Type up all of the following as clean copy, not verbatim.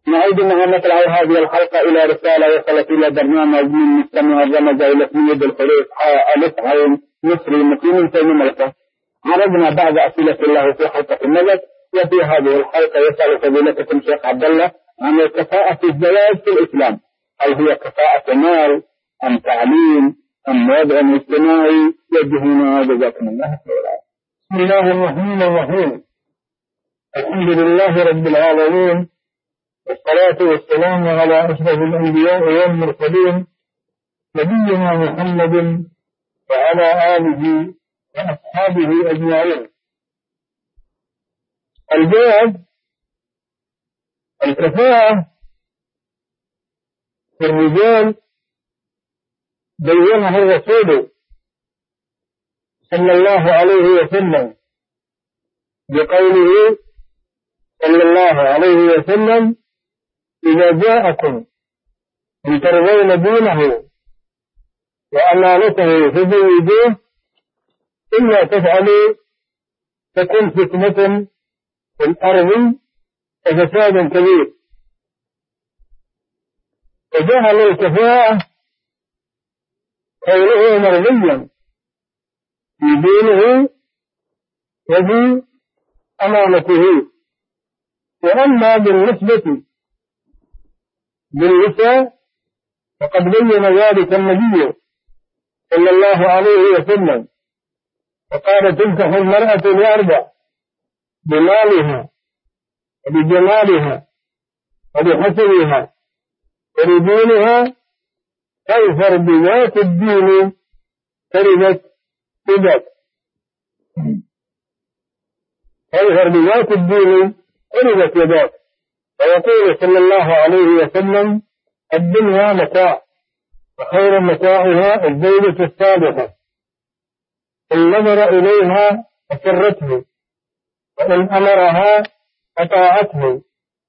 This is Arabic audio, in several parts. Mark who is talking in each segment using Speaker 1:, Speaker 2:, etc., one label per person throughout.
Speaker 1: نعيد أنها نطلع هذه الحلقة إلى رسالة وصلت إلى برنامج من مستمع الرمز إلى سميد الحروف ألف عين مصري مقيم في المملكة. عرضنا بعض أسئلة الله في حلقة النجد، وفي هذه الحلقة يسأل فضيلتكم شيخ عبد الله عن الكفاءة في الزواج في الإسلام. هل هي كفاءة مال أم تعليم أم وضع اجتماعي؟ وجهونا جزاكم الله خيرا.
Speaker 2: بسم الله الرحمن الرحيم. الحمد لله رب العالمين، والصلاة والسلام على أشرف الأنبياء والمرسلين نبينا محمد وعلى آله وأصحابه أجمعين. الجواب: الكفاءة في الرجال بينها الرسول صلى الله عليه وسلم بقوله صلى الله عليه وسلم: إذا جاءكم من ترضون دينه وأمانته فزوجوه، إلا تفعلوا تكن فتنة في الأرض وفساد كبير. وجعل الكفاءة قوله مرضيا في دينه وفي أمانته. وأما بالنسبة للنساء فقد بين ذلك النبي صلى الله عليه وسلم، فقال: تنكح المرأة لأربع: بمالها وبجمالها وبحسبها ولدينها، فاظفر بذات الدين تربت يداك. فاظفر بذات الدين تربت يداك. ويقول صلى الله عليه وسلم: الدنيا متاع، وخير متاعها الزوجة الصالحة، إن نظر إليها أسرته، وإن أمرها أطاعته،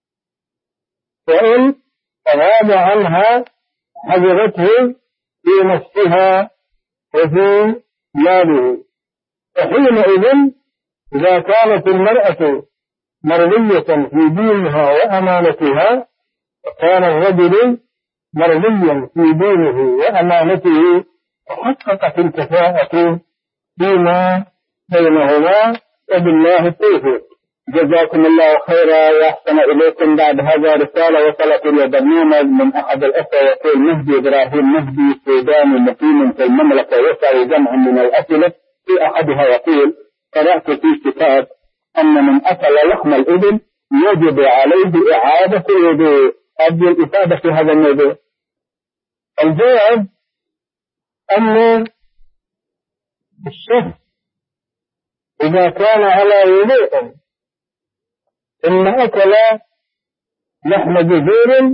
Speaker 2: وإن أغاب عنها حفظته في نفسها وفي ماله. فحينئذ إذا كانت المرأة مرضية في دينها وأمانتها، وكان الرجل مرضيا في دينه وأمانته، تحققت الكفاءة فيما بينهما، وبالله التوفيق.
Speaker 1: جزاكم الله خيرا وأحسن إليكم. بعد هذا رسالة وصلت إلى برنامج من أحد الأخوة يقول: مهدي إبراهيم مهدي سوداني مقيم في المملكة، يسأل جمع من الأسئلة. في أحدها يقول: قرأت في كتاب أن من أكل لحم الإبل يجب عليه إعادة الوضوء. أرجو الإفادة في هذا الموضوع.
Speaker 2: الجواب: أن الشخص إذا كان على وضوء ثم أكل لحم جزور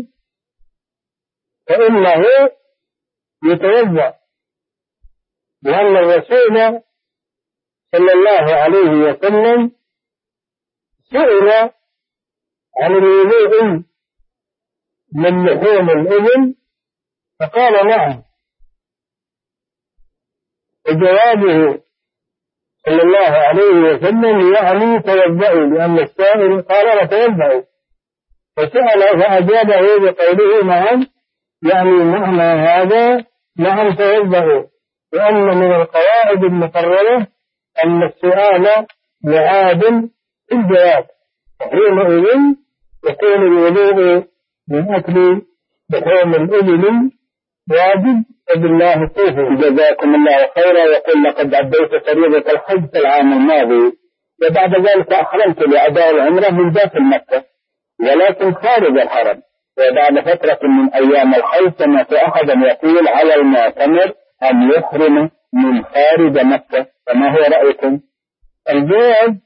Speaker 2: فإنه يتوضأ، لأن الرسول صلى الله عليه وسلم سئل عن الوضوء من لحوم الإبل فقال: نعم. وجوابه صلى الله عليه وسلم يعني توضأوا، لأن السائل قال: نتوضأ. فسأل فأجابه بقوله: نعم، يعني معنى هذا نعم توضأوا. وأن من القواعد المقررة أن السؤال معاد في الجواب، حينئذ يكون الوضوء من أكل لحوم الإبل واجب، وبالله التوفيق.
Speaker 1: جزاكم الله خيرا. يقول: لقد أديت فريضة الحج في العام الماضي، وبعد ذلك أحرمت لأداء العمرة من داخل مكة ولكن خارج الحرم. وبعد فترة من أيام الحج سمعت أحدا يقول على المعتمر أن يحرم من خارج مكة، فما هو رأيكم؟
Speaker 2: الجواب: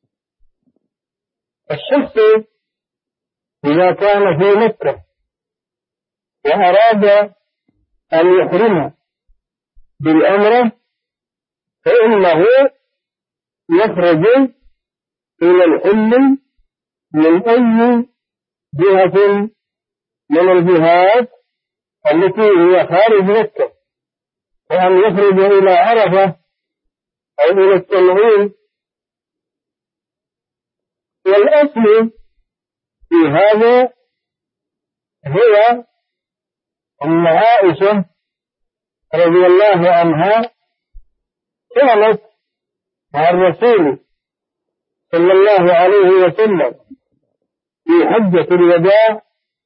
Speaker 2: الشخص إذا كان في مكة وأراد أن يحرم بالعمرة فإنه يخرج إلى الحل من أي جهة من الجهات التي هي خارج مكة، وأن يخرج إلى عرفة أو إلى التنعيم. والأصل في هذا هي أن عائشة رضي الله عنها كانت مع الرسول صلى الله عليه وسلم في حجة الوداع،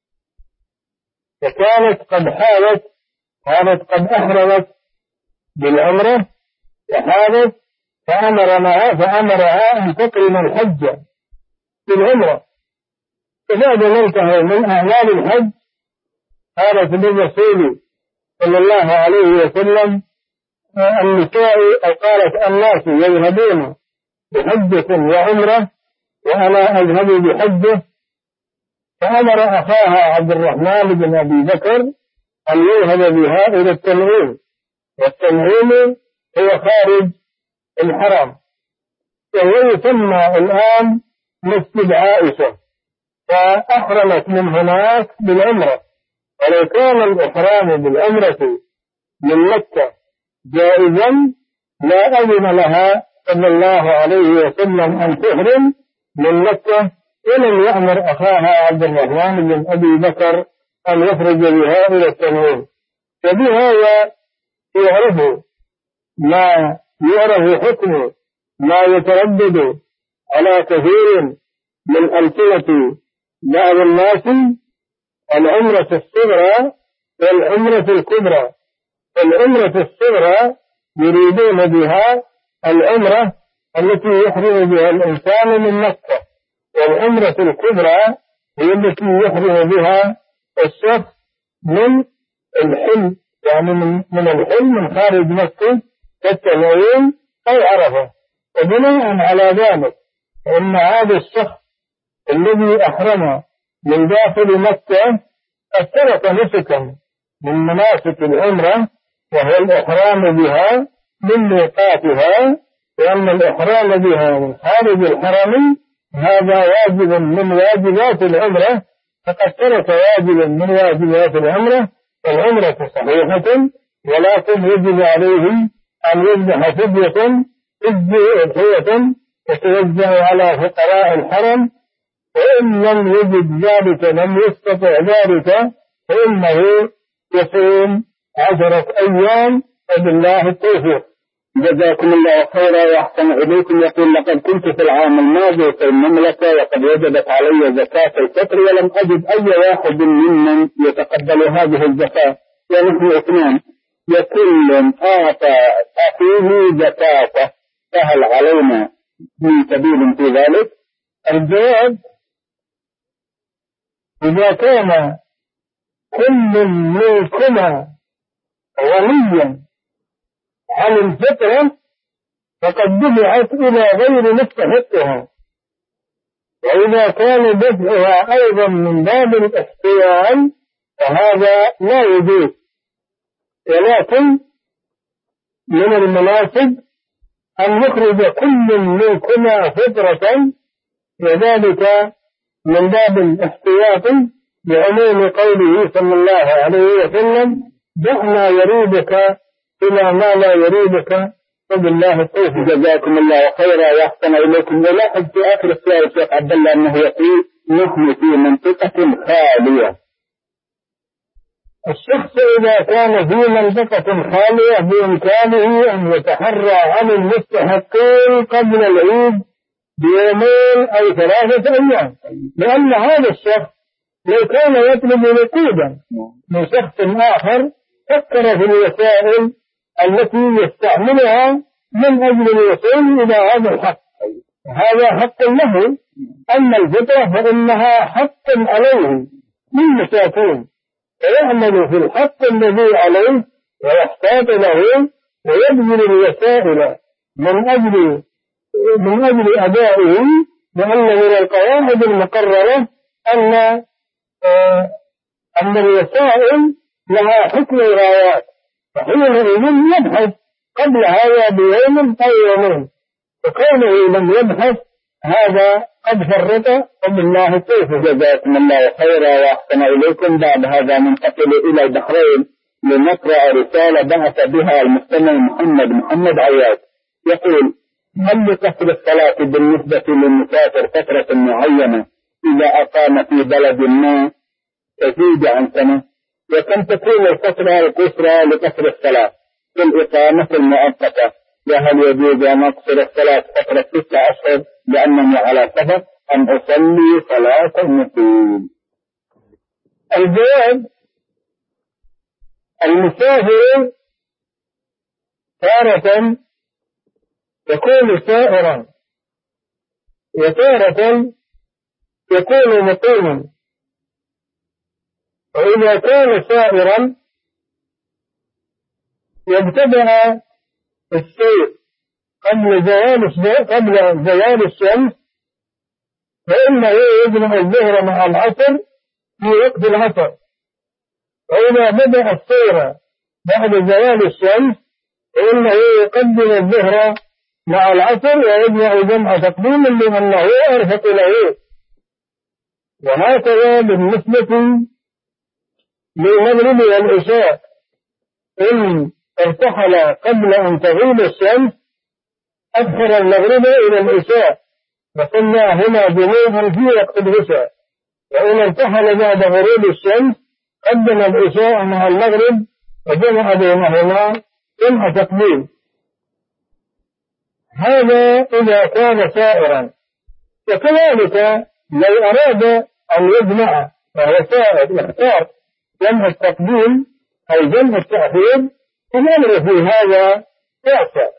Speaker 2: وكانت قد حالت، كانت قد أحرمت بالعمرة وحالت، فأمرها أن تقرن الحج بالعمرة. فبعد ما انتهوا من أعمال الحج قالت للرسول صلى الله عليه وسلم النساء، أو قالت الناس يذهبون بحجة وعمرة وأنا أذهب بحجة، فأمر أخاها عبد الرحمن بن أبي بكر أن يذهب بها إلى التنعيم، والتنعيم هو خارج الحرم، وهو يسمى الآن مسجد عائشة، فأحرمت من هناك بالعمرة. ولو كان الإحرام بالعمرة من مكة جائزا لا أذن لها صلى الله عليه وسلم أن تحرم من مكة، ولم يأمر أخاها عبد الرحمن بن أبي بكر أن يخرج بها إلى التنعيم. فبهذا يعرف حكم ما يتردد على كثير من ألسنة بعض الناس، العمرة الصغرى والعمرة الكبرى. العمرة الصغرى يريدون بها العمرة التي يحرم بها الإنسان من مكة، والعمرة الكبرى هي التي يحرم بها الشخص من الحل، يعني من الحل من خارج مكة كالتنعيم أو عرفة. وبناء على ذلك فإن هذا الشخص الذي أحرم من داخل مكة قد ترك نسكا من مناسك العمرة، وهو الإحرام بها من ميقاتها، وأن الإحرام بها من خارج الحرم هذا واجب من واجبات العمرة، فقد ترك واجبا من واجبات العمرة. العمرة صحيحة، ولكن يجب عليه أن يذبح فدية تتوزع على فقراء الحرم، وإن لم يجد ذلك، لم يستطع ذلك، فإنه يصوم 10 أيام، وبالله التوفيق.
Speaker 1: جزاكم الله خيرا وأحسن إليكم. يقول لقد كنت في العام الماضي في المملكة وقد وجبت علي زكاة الفطر، ولم أجد أي واحد ممن يتقبل هذه الزكاة، ونحن 2، وكل أعطى أخيه زكاته، فهل علينا من سبيل في ذلك؟
Speaker 2: الجواب: إذا كان كل منكما غنيا عن الفطرة فقد دفعت إلى غير مستحقها، وإذا كان دفعها أيضا من باب الاحتيال فهذا لا يجوز. ولكن من المناسب أن يخرج كل منكما فطرة، وذلك من باب الاحتياط بعموم قوله صلى الله عليه وسلم: دع ما يريدك إلى ما لا يريدك، وبالله التوفيق.
Speaker 1: جزاكم الله خيرا وأحسن إليكم. ولاحظ في آخر السؤال الشيخ عبد الله أنه يقول: نحن في منطقة خالية.
Speaker 2: الشخص إذا كان في منطقة خالية بإمكانه أن يتحرى عن المستحقين قبل العيد ب2 أو 3 أيام، لأن هذا الشخص لو كان يطلب نقودا من شخص آخر فكر في الوسائل التي يستعملها من أجل الوصول إلى هذا الحق، هذا حق له. أما الفطرة فإنها حق عليه للمساكين، فيعمل في الحق الذي عليه ويحتاط له ويبذل الوسائل من أجل أدائه، لأن من القواعد المقررة أن الوسائل لها حكم الغايات، فحينئذ يبحث قبل هذا ب1 أو 2، وكونه لم يبحث هذا قد فرط، وبالله التوفيق.
Speaker 1: جزاكم الله خيرا وأحسن إليكم. بعد هذا ننتقل إلى البحرين لنقرأ رسالة بعث بها المستمع محمد عياد. يقول: هل لقصر الصلاة بالنسبة للمسافر فترة معينة إذا أقام في بلد ما تزيد عن سنة، وكم تكون الفترة القصرى لقصر الصلاة في الإقامة المؤقتة، وهل يجوز أن أقصر الصلاة فترة 6 أشهر لأنني على سفر أم أصلي صلاة المقيم؟
Speaker 2: الجواب: المسافر تارة يكون سائرا وتارة يكون مقيما، وإذا كان سائرا يبتدأ السير قبل زوال الشمس، فإنه يجمع الظهر مع العصر في وقت العصر، وإذا بدأ السير بعد زوال الشمس فإنه يقدم الظهر مع العصر ويجمع جمع تقديم لأنه أرفق له. وهكذا بالنسبة للمغرب والعشاء، إن ارتحل قبل أن تغيب الشمس أخر المغرب إلى العشاء وصلى هنا جميعا في وقت العشاء، وإن ارتحل بعد غروب الشمس قدم العشاء مع المغرب وجمع بينهما جمع تقديم. هذا إذا كان سائرا. وكذلك لو أراد أن يجمع وهو سائر يختار جمع التقديم أو جمع التأخير فالأمر في هذا واسع.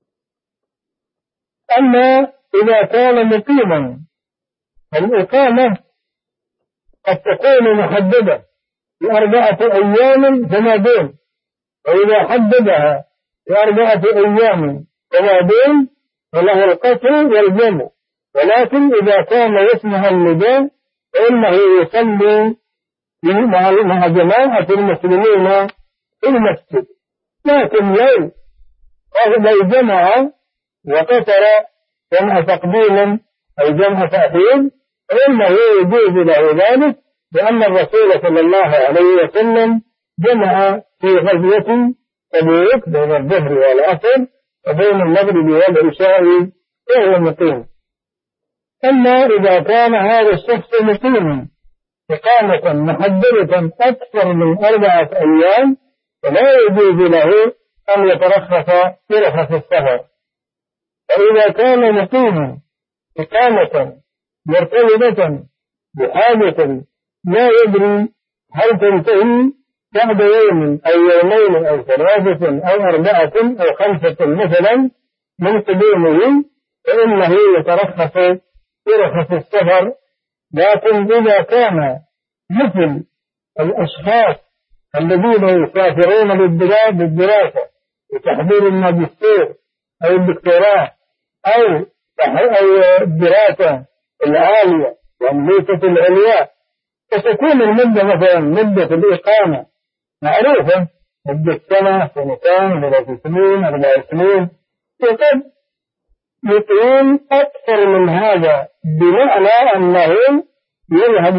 Speaker 2: أما إذا كان مقيما الإقامة قد تكون محددة ب4 أيام فما دون، وإذا حددها ب4 أيام فما دون فله القصر والجمع. ولكن إذا كان يسمع النداء فإنه يصلي مع جماعة المسلمين في المسجد. لكن لو جمع وقصر جمع تقديم أو جمع تأخير فإنه يجوز له ذلك، لأن الرسول صلى الله عليه وسلم جمع في غزوة تبوك بين الظهر والعصر وبين المغرب والعشاء وهو مقيم. أما إذا كان هذا الشخص مقيما إقامة محددة أكثر من 4 أيام فلا يجوز له أن يترخص في رخص السفر. فإذا كان مقيما إقامة مرتبطة بحاجة لا يدري هل تنتهي بعد يوم أو يومين أو 3 أو 4 أو 5 مثلا من قدومه فإنه يترخص في رخص السفر. لكن إذا كان مثل الأشخاص الذين يسافرون للدراسة لتحضير الماجستير أو الدكتوراه أو الدراسة العالية والميتة العليا، فتكون المدة مثلا مدة الإقامة معروفة، مدة 1 2 3 سنين 4 سنين، وقد يقيم أكثر من هذا بمعنى أنه يذهب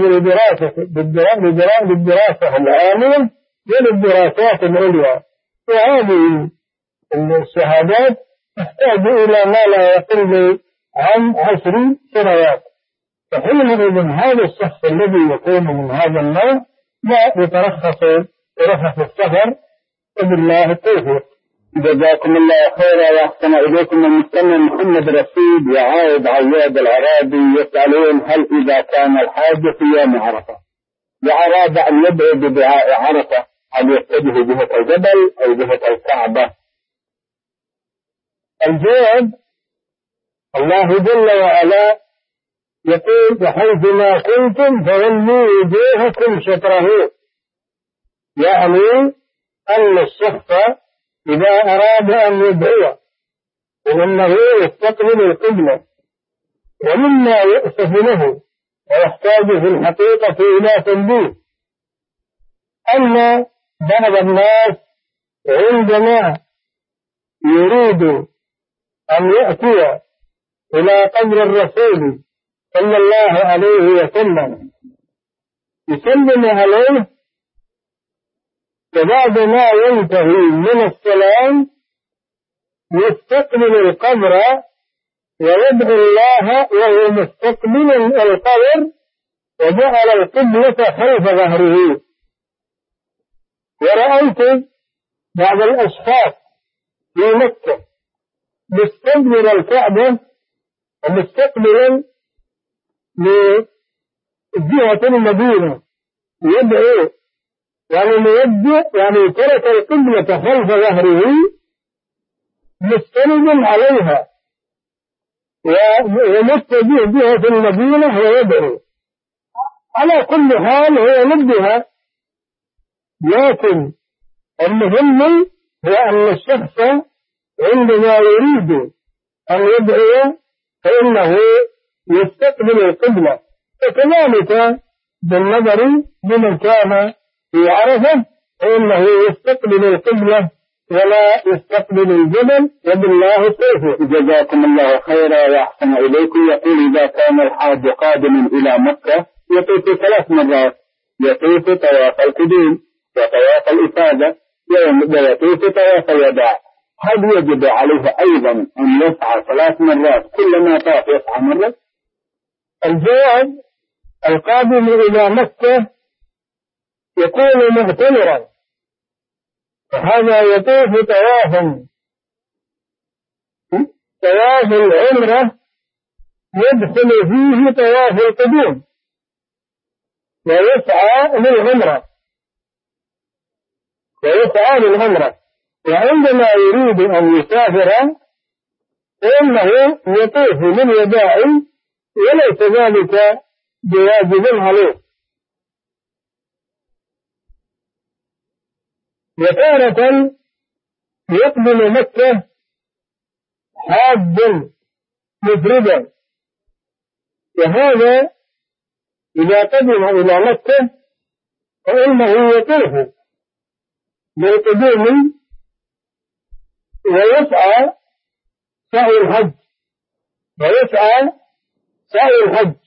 Speaker 2: للدراسة العالية وللدراسات العليا. وهذه الشهادات تحتاج إلى ما لا يقل عن 10 سنوات. فحينئذ هذا الشخص الذي يكون من هذا النوع لا يترخص برخص السفر، وبالله التوفيق.
Speaker 1: جزاكم الله خيرا وأحسن إليكم. المستمع محمد رشيد وعائد عياد العرابي يسألون: هل إذا كان الحاج في يوم عرفة وأراد أن يدعو بدعاء عرفة هل يتجه جهة الجبل أو جهة الكعبة؟
Speaker 2: الجواب: الله جل وعلا يقول: وحيثما كنتم فولوا وجوهكم شطره، يعني أن الشخص إذا أراد أن يدعو فإنه يستقبل القبلة. ومما يؤسف له ويحتاج في الحقيقة إلى تنبيه أن بعض الناس عندما يريد أن يأتي إلى قبر الرسول صلى الله عليه وسلم يسلم عليه، فبعد ما ينتهي من السلام يستقبل القبر ويدعو الله وهو مستقبل القبر وجعل القبلة خلف ظهره. ورأيت بعض الأشخاص في مكة مستقبل الكعبة ومستقبلا لجهة المدينة يدعو، يعني مودع، يعني ترك القبلة خلف ظهره مستند عليها ومتجه جهة المدينة ويدعو. على كل حال هو نبه، لكن المهم هو أن الشخص عندما يريد أن يدعو فإنه يستقبل القبلة. وكذلك بالنظر لمن كان في عرفة فإنه يستقبل القبلة ولا يستقبل الجبل، وبالله التوفيق.
Speaker 1: جزاكم الله خيرا وأحسن إليكم. يقول إذا كان الحاج قادما إلى مكة يطوف 3 مرات، يطوف طواف القدوم وطواف الإفادة ويطوف طواف الوداع، هل يجب عليه أيضا أن يسعى 3 مرات كلما طاف يسعى مرة؟
Speaker 2: الجواب: القادم إلى مكة يكون معتمرا، فهذا يطوف طواف العمرة يدخل فيه طواف القدوم ويسعى للعمرة. وعندما يريد أن يسافر فإنه يطوف للوداع وليس ذلك بواجب عليه. وتارة يقبل مكة حاجا مفردا، وهذا إذا قدم إلى مكة فإنه يطوف بالقدوم ويسعى سعي الحج،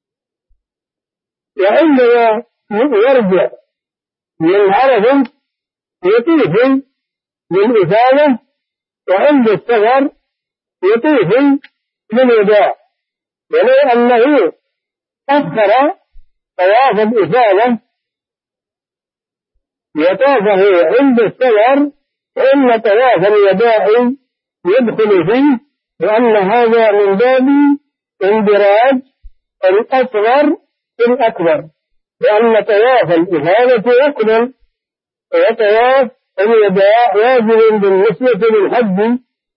Speaker 2: وعندما يرجع من عرفة يطوف للإفادة، وعند السفر يطوف للوداع. ولو أنه أخر طواف الإفادة وطافه عند السفر فإن طواف الوداع يدخل فيه، وأن هذا من باب اندراج الأصغر في الأكبر، لأن طواف الإفادة ركن وطواف الوداع واجب بالنسبة للحج،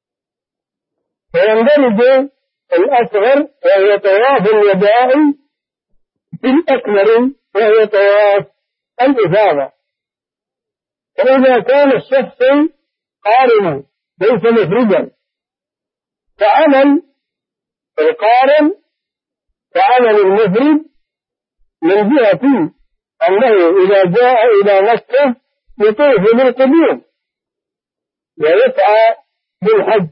Speaker 2: فيندرج الأصغر وهو طواف الوداع في الأكبر وهو طواف الإفادة. فإذا كان الشخص قارنا ليس مفردا فعمل القارن كعمل المفرد، من جهة أنه إذا جاء إلى مكة يطوف بالقدوم ويسعى بالحج،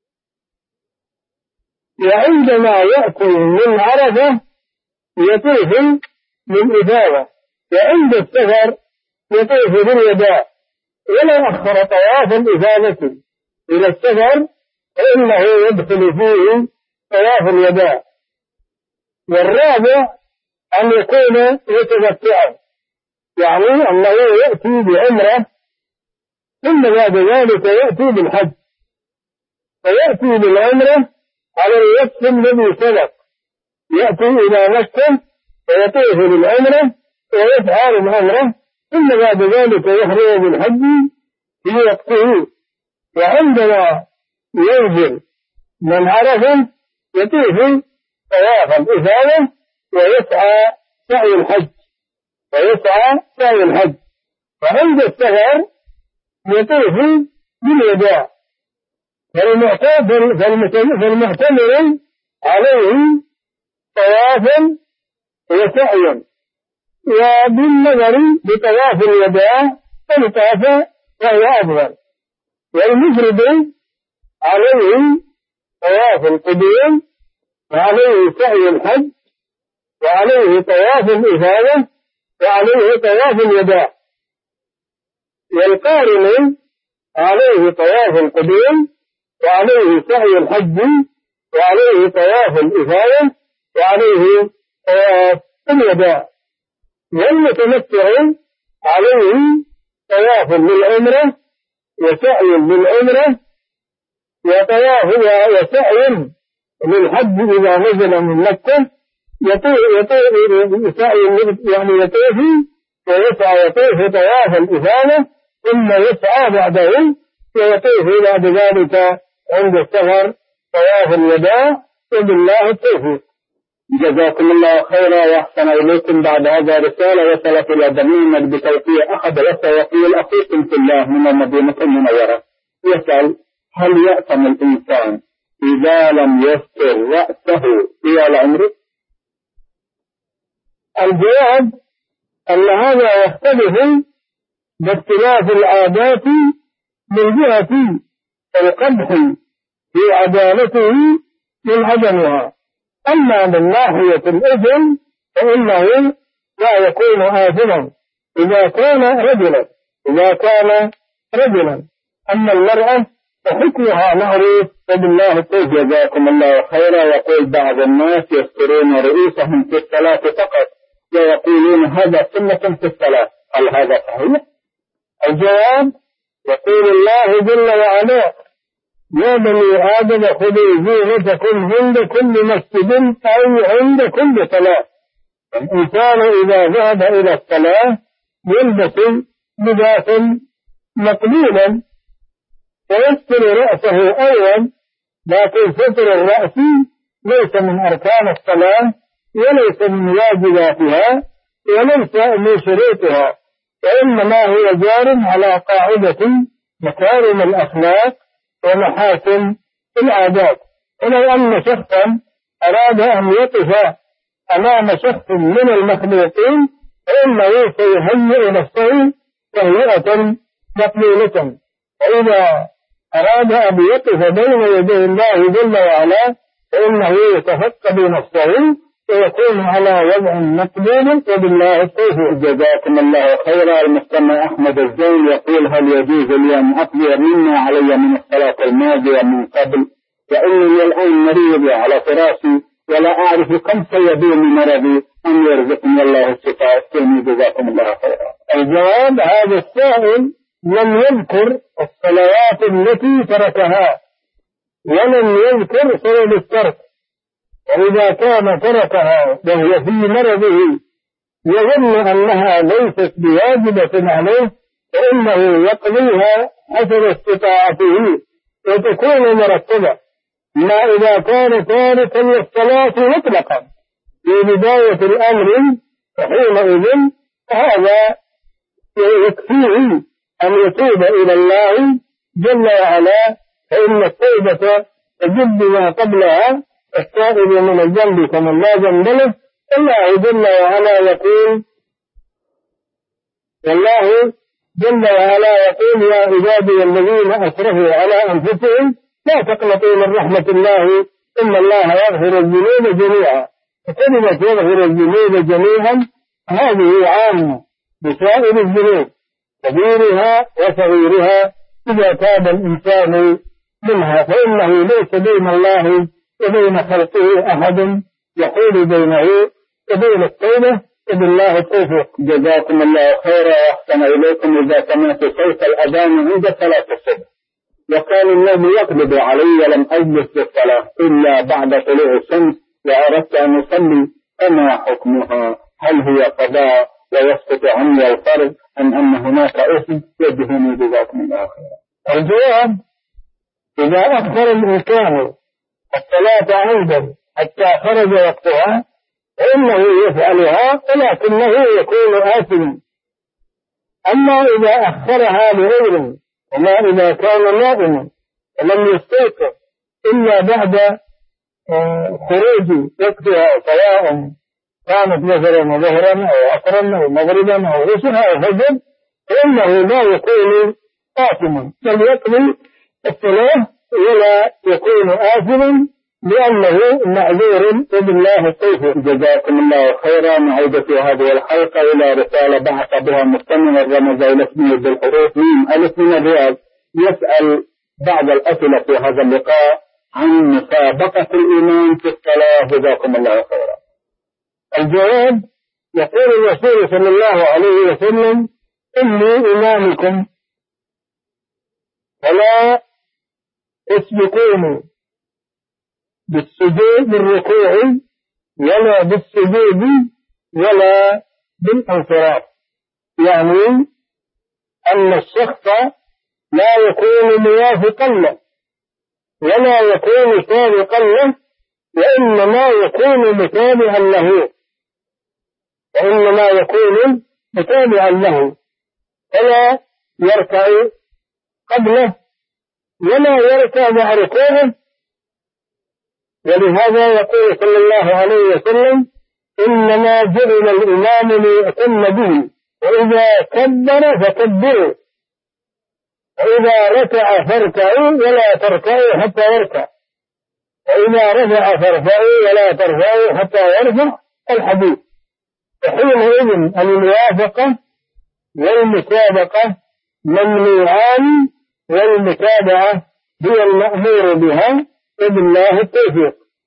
Speaker 2: وعندما يأتي من عرفة يطوف بالإفادة، وعند السفر يطوف بالوداع. ولو أخر طواف الإفادة إلى السفر فإنه يدخل فيه طواف الوداع. والرابع أن يكون يتمتعا، يعني أنه يأتي بعمرة ثم بعد ذلك يأتي بالحج، فيأتي بالعمرة على الوقت الذي سبق، يأتي إلى مكة ويطوف بالعمرة ويفعل العمرة، ثم بعد ذلك يحرم بالحج في وقته. وعندما ينزل من عرفة يطوف طواف الإفادة ويسعى سعي الحج، وعند السفر يطوف بالوداع. فالمعتمر عليه طواف وسعي، وبالنظر بطواف الوداع فلطاف وهو أفضل. والمفرد عليه طواف القدوم وعليه سعي الحج وعليه طواف الإفادة وعليه طواف الوداع. والقارن عليه طواف القدوم وعليه سعي الحج وعليه طواف الإفادة وعليه طواف الوداع. والمتمتع عليه طواف بالعمرة وسعي بالعمرة وطواف وسعي للحج إذا نزل من مكة، يطوف ويسعى يطوف طواف الإفاضة ثم يسعى بعده ويطوف بعد ذلك عند السفر طواف الوداع. وبالله التوفيق.
Speaker 1: جزاكم الله خيرا وأحسن إليكم. بعد هذا رسالة وصلت إلى برنامج بتوقيع أحد وكيل أخوكم في الله من المدينة المنورة يسأل: هل يأثم الإنسان إذا لم يستر رأسه طوال عمره؟
Speaker 2: الجواب أن هذا يختلف باختلاف العادات من جهة القدح في عدالته من عدمها. أما من ناحية الإثم فإنه لا يكون آثما إذا كان رجلا. أما المرأة فحكمها معروف. وبالله التوفيق.
Speaker 1: جزاكم الله خيرا. يقول بعض الناس يسترون رؤوسهم في الصلاة فقط ويقولون هذا سنة في الصلاة، هل هذا صحيح؟
Speaker 2: الجواب: يقول الله جل وعلا: يا بني آدم خذوا زينتكم عند كل مسجد أو عند كل صلاة. الإنسان إذا ذهب إلى الصلاة يلبس لباسا مقبولا ويستر رأسه أولا، لكن ستر الرأس ليس من أركان الصلاة وليس من واجباتها وليس من شروطها، وإنما هو جار على قاعدة مكارم الأخلاق ومحاسن العادات. ولو أن شخصا أراد أن يقف أمام شخص من المخلوقين فإنه سيهيئ نفسه تهيئة مقبولة، وإذا أراد أن يقف بين يدي الله جل وعلا فإنه يتفقد نفسه ويكون على وضع مقبول. وبالله التوفيق.
Speaker 1: جزاكم الله خيرا. المستمع أحمد الزين يقول: هل يجوز لي أن أقضي مما علي من الصلاة الماضية من قبل، وإنني الآن مريض على فراشي ولا أعرف كم سيدوم مرضي، أن يرزقني الله الشفاء التام؟ جزاكم الله خيرا.
Speaker 2: الجواب: هذا السائل لم يذكر الصلوات التي تركها ولم يذكر سبب الترك، وإذا كان تركها وهو في مرضه يظن أنها ليست بواجبة عليه فإنه يقضيها حسب استطاعته وتكون مرتبة. ما إذا كان تاركا للصلاة مطلقا في بداية الأمر فحينئذ هذا يكفيه أن يتوب إلى الله جل وعلا، فإن التوبة تجد ما قبلها. التائب من الذنب كمن لا ذنب له. الله جل وعلا يقول: يا عبادي الذين أسرفوا على أنفسهم لا تقنطوا من رحمة الله إن الله يغفر الذنوب جميعا. فكلمة يغفر الذنوب جميعا هذه عامة بسائر الذنوب كبيرها وصغيرها إذا تاب الإنسان منها، فإنه ليس بين الله وبين خلقه أحد يحول بينه وبين التوبة. وبالله التوفيق.
Speaker 1: جزاكم الله خيرا وأحسن إليكم. إذا سمعت صوت الأذان عند صلاة الصبح وكان النوم يقبض علي ولم أجلس للصلاة إلا بعد طلوع الشمس وأردت أن أصلي، فما حكمها؟ هل هي قضاء ويسقط عني الفرض أم أن هناك إثم؟ يجهني. جزاكم الله خيرا.
Speaker 2: الجواب: إذا أخر الإنسان الصلاة عنده حتى خرج وقتها فإنه يفعلها ولكنه يكون آثما. أما إذا أخرها لغيره وما إذا كان نائما ولم يستيقظ إلا بعد خروج وقتها، سواء كانت مثلا ظهرا أو عصرا أو مغربا أو عشاء أو فجر، فإنه لا يكون آثما، بل يقضي الصلاة ولا يكون آثما لأنه معذور. وبالله التوفيق.
Speaker 1: جزاكم الله خيرا. نعود في هذه الحلقة إلى رسالة بعث بها مستمع رمز إلى اسمه بالحروف ميم ألف من الرياض، يسأل بعض الأسئلة في هذا اللقاء عن مسابقة الإمام في الصلاة. جزاكم الله خيرا.
Speaker 2: الجواب: يقول الرسول صلى الله عليه وسلم: إني إمامكم فلا تسبقوني بالركوع ولا بالسجود ولا بالانصراف. يعني أن الشخص لا يكون موافقا له ولا يكون سابقا له، وإنما يكون متابعا له، فلا يركع قبله ولا يركع مع ركوعه. ولهذا يقول صلى الله عليه وسلم: إنما جعل الإمام ليؤتم به، وإذا كبر فكبروا، وإذا ركع فاركعوا ولا تركعوا حتى يركع، وإذا رفع فارفعوا ولا ترفعوا حتى يرفع. الحديث. فحينئذ الموافقة والمسابقة ممنوعان، والمتابعة هي المأمور بها، وبالله التوفيق.